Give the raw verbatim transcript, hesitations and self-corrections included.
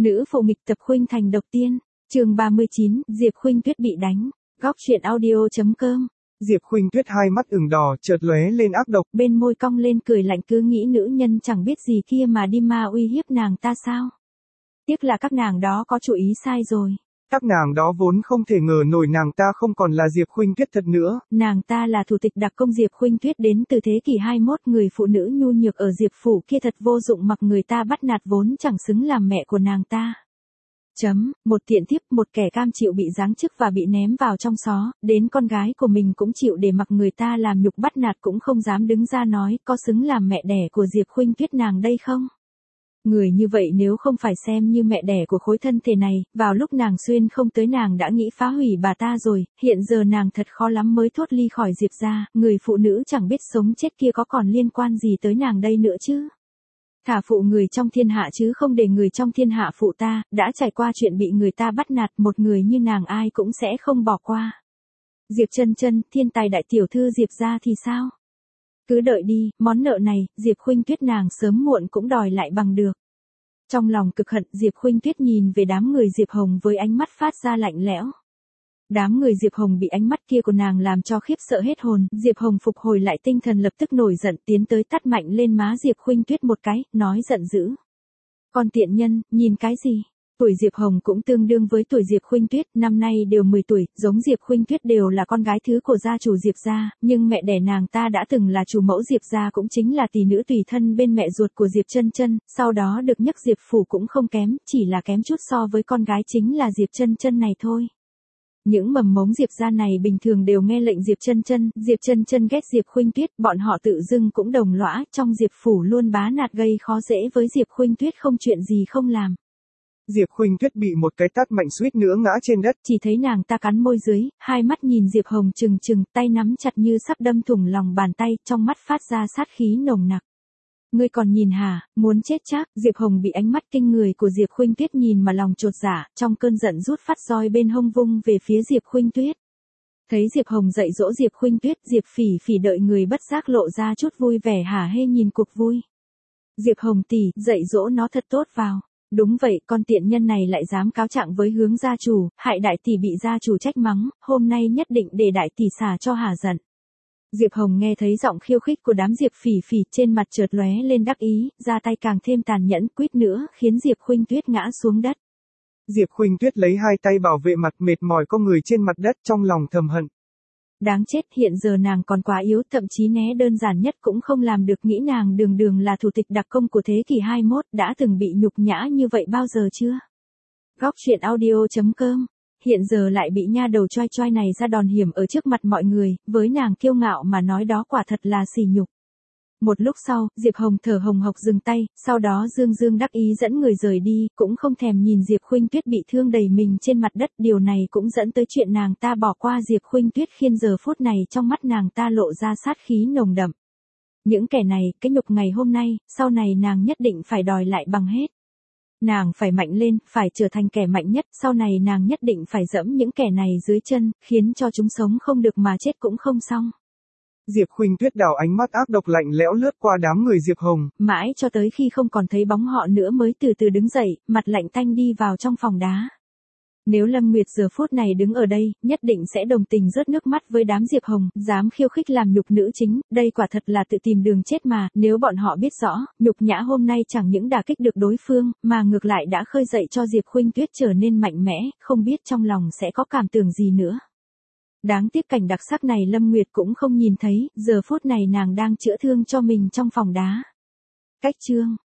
Nữ phụ nghịch tập khuynh thành độc tiên, chương ba mươi chín, Diệp Khuynh Tuyết bị đánh. Góc truyện audio.com. Diệp Khuynh Tuyết hai mắt ửng đỏ, chợt lóe lên ác độc. Bên môi cong lên cười lạnh, cứ nghĩ nữ nhân chẳng biết gì kia mà đi ma uy hiếp nàng ta sao? Tiếc là các nàng đó có chủ ý sai rồi. Các nàng đó vốn không thể ngờ nổi nàng ta không còn là Diệp Khuynh Tuyết thật nữa. Nàng ta là thủ tịch đặc công Diệp Khuynh Tuyết đến từ thế kỷ hai mươi mốt, người phụ nữ nhu nhược ở Diệp phủ kia thật vô dụng, mặc người ta bắt nạt vốn chẳng xứng làm mẹ của nàng ta. Chấm, một tiện thiếp, một kẻ cam chịu bị giáng chức và bị ném vào trong xó, đến con gái của mình cũng chịu để mặc người ta làm nhục bắt nạt, cũng không dám đứng ra nói có xứng làm mẹ đẻ của Diệp Khuynh Tuyết nàng đây không? Người như vậy nếu không phải xem như mẹ đẻ của khối thân thể này, vào lúc nàng xuyên không tới nàng đã nghĩ phá hủy bà ta rồi, hiện giờ nàng thật khó lắm mới thoát ly khỏi Diệp gia, người phụ nữ chẳng biết sống chết kia có còn liên quan gì tới nàng đây nữa chứ? Thả phụ người trong thiên hạ chứ không để người trong thiên hạ phụ ta, đã trải qua chuyện bị người ta bắt nạt, một người như nàng ai cũng sẽ không bỏ qua. Diệp Chân Chân, thiên tài đại tiểu thư Diệp gia thì sao? Cứ đợi đi, món nợ này, Diệp Khuynh Tuyết nàng sớm muộn cũng đòi lại bằng được. Trong lòng cực hận, Diệp Khuynh Tuyết nhìn về đám người Diệp Hồng với ánh mắt phát ra lạnh lẽo. Đám người Diệp Hồng bị ánh mắt kia của nàng làm cho khiếp sợ hết hồn, Diệp Hồng phục hồi lại tinh thần lập tức nổi giận tiến tới tát mạnh lên má Diệp Khuynh Tuyết một cái, nói giận dữ. Con tiện nhân, nhìn cái gì? Tuổi Diệp Hồng cũng tương đương với tuổi Diệp Khuynh Tuyết, năm nay đều mười tuổi, giống Diệp Khuynh Tuyết đều là con gái thứ của gia chủ Diệp gia, nhưng mẹ đẻ nàng ta đã từng là chủ mẫu Diệp gia, cũng chính là tỷ nữ tùy thân bên mẹ ruột của Diệp Chân Chân, sau đó được nhấc Diệp phủ cũng không kém, chỉ là kém chút so với con gái chính là Diệp Chân Chân này thôi. Những mầm mống Diệp gia này bình thường đều nghe lệnh Diệp Chân Chân, Diệp Chân Chân ghét Diệp Khuynh Tuyết, bọn họ tự dưng cũng đồng lõa, trong Diệp phủ luôn bá nạt gây khó dễ với Diệp Khuynh Tuyết, không chuyện gì không làm. Diệp Khuynh Tuyết bị một cái tát mạnh suýt nữa ngã trên đất. Chỉ thấy nàng ta cắn môi dưới, hai mắt nhìn Diệp Hồng trừng trừng, tay nắm chặt như sắp đâm thủng lòng bàn tay, trong mắt phát ra sát khí nồng nặc. Ngươi còn nhìn hả, muốn chết chắc? Diệp Hồng bị ánh mắt kinh người của Diệp Khuynh Tuyết nhìn mà lòng chột dạ, trong cơn giận rút phát roi bên hông vung về phía Diệp Khuynh Tuyết. Thấy Diệp Hồng dạy dỗ Diệp Khuynh Tuyết, Diệp Phỉ Phỉ đợi người bất giác lộ ra chút vui vẻ hả hê nhìn cuộc vui. Diệp Hồng tỷ, dạy dỗ nó thật tốt vào. Đúng vậy, con tiện nhân này lại dám cáo trạng với Hướng gia chủ, hại đại tỷ bị gia chủ trách mắng, hôm nay nhất định để đại tỷ xả cho hả giận. Diệp Hồng nghe thấy giọng khiêu khích của đám Diệp Phỉ Phỉ, trên mặt chợt lóe lên đắc ý, ra tay càng thêm tàn nhẫn, quýt nữa khiến Diệp Khuynh Tuyết ngã xuống đất. Diệp Khuynh Tuyết lấy hai tay bảo vệ mặt, mệt mỏi co người trên mặt đất, trong lòng thầm hận. Đáng chết, hiện giờ nàng còn quá yếu, thậm chí né đơn giản nhất cũng không làm được, nghĩ nàng đường đường là thủ tịch đặc công của thế kỷ hai mươi mốt, đã từng bị nhục nhã như vậy bao giờ chưa? Góc truyện audio.com. Hiện giờ lại bị nha đầu choi choi này ra đòn hiểm ở trước mặt mọi người, với nàng kiêu ngạo mà nói đó quả thật là sỉ nhục. Một lúc sau, Diệp Hồng thở hồng hộc dừng tay, sau đó dương dương đắc ý dẫn người rời đi, cũng không thèm nhìn Diệp Khuynh Tuyết bị thương đầy mình trên mặt đất, điều này cũng dẫn tới chuyện nàng ta bỏ qua Diệp Khuynh Tuyết, khiến giờ phút này trong mắt nàng ta lộ ra sát khí nồng đậm. Những kẻ này, cái nhục ngày hôm nay, sau này nàng nhất định phải đòi lại bằng hết. Nàng phải mạnh lên, phải trở thành kẻ mạnh nhất, sau này nàng nhất định phải dẫm những kẻ này dưới chân, khiến cho chúng sống không được mà chết cũng không xong. Diệp Khuynh Tuyết đảo ánh mắt ác độc lạnh lẽo lướt qua đám người Diệp Hồng, mãi cho tới khi không còn thấy bóng họ nữa mới từ từ đứng dậy, mặt lạnh tanh đi vào trong phòng đá. Nếu Lâm Nguyệt giờ phút này đứng ở đây, nhất định sẽ đồng tình rớt nước mắt với đám Diệp Hồng, dám khiêu khích làm nhục nữ chính, đây quả thật là tự tìm đường chết mà, nếu bọn họ biết rõ, nhục nhã hôm nay chẳng những đả kích được đối phương, mà ngược lại đã khơi dậy cho Diệp Khuynh Tuyết trở nên mạnh mẽ, không biết trong lòng sẽ có cảm tưởng gì nữa. Đáng tiếc cảnh đặc sắc này Lâm Nguyệt cũng không nhìn thấy, giờ phút này nàng đang chữa thương cho mình trong phòng đá. Cách chương